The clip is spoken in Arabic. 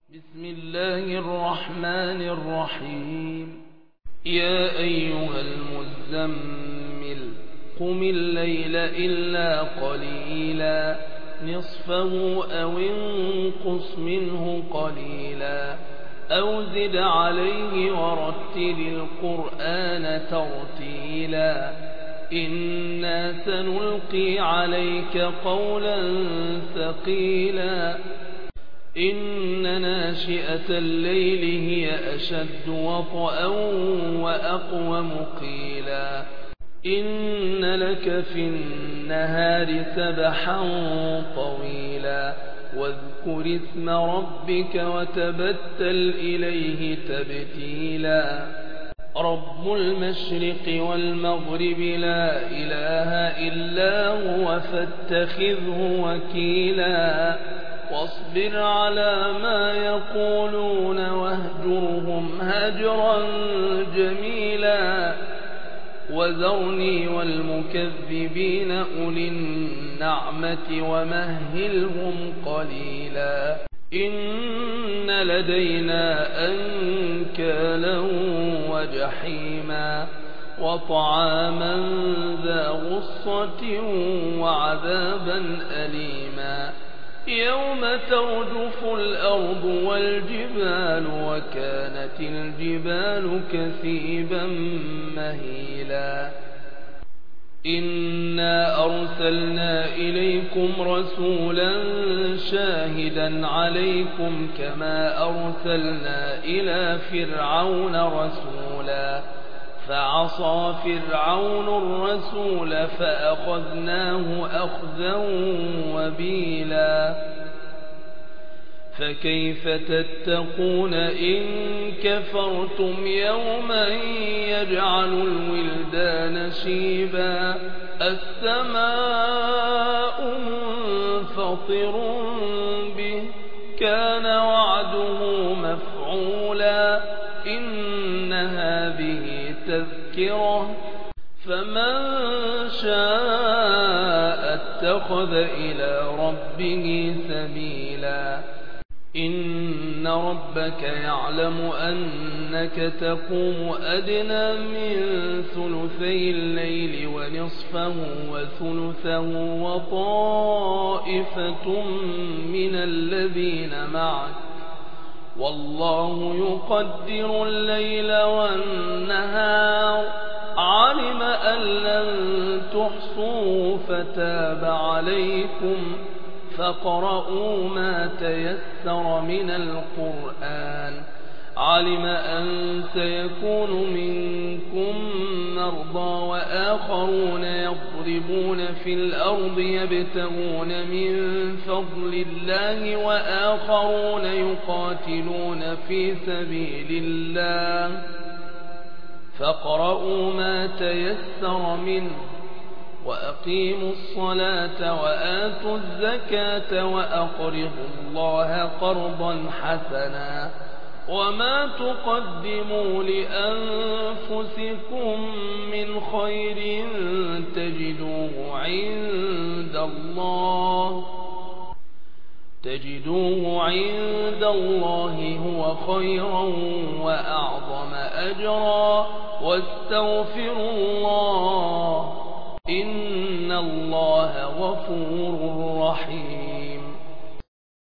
بسم الله الرحمن الرحيم. يا أيها المزمل قم الليل إلا قليلا نصفه أو انقص منه قليلا أو زد عليه ورتل القرآن ترتيلا إنا سنلقي عليك قولا ثقيلا إن ناشئة الليل هي أشد وطئا وأقوم قيلا إن لك في النهار سبحا طويلا واذكر اسم ربك وتبتل إليه تبتيلا رب المشرق والمغرب لا إله إلا هو فاتخذه وكيلا واصبر على ما يقولون واهجرهم هجرا جميلا وذرني والمكذبين أولي النعمة ومهلهم قليلا إن لدينا أنكالا وجحيما وطعاما ذا غصة وعذابا أليما يوم ترجف الأرض والجبال وكانت الجبال كثيبا مهيلا إنا أرسلنا إليكم رسولا شاهدا عليكم كما أرسلنا إلى فرعون رسولا فعصى فرعون الرسول فأخذناه أخذا وبيلا فكيف تتقون إن كفرتم يوما يجعل الولدان شيبا السماء منفطر به كان وعده مفعولا إن هذه تذكرة فمن شاء اتخذ إلى ربه سبيلا إن ربك يعلم أنك تقوم أدنى من ثلثي الليل ونصفه وثلثه وطائفة من الذين معك والله يقدر الليل والنهار علم أن لن تحصوا فتاب عليكم فاقرؤوا ما تيسر من القرآن علم أن سيكون منكم مرضى وآخرون يضربون في الأرض يبتغون من فضل الله وآخرون يقاتلون في سبيل الله فاقرؤوا ما تيسر منه وأقيموا الصلاة وآتوا الزكاة وأقرضوا الله قرضا حسنا وما تقدموا لأنفسكم من خير تجدوه عند الله هو خيرا وأعظم أجرا واستغفروا الله إن الله غفور رحيم.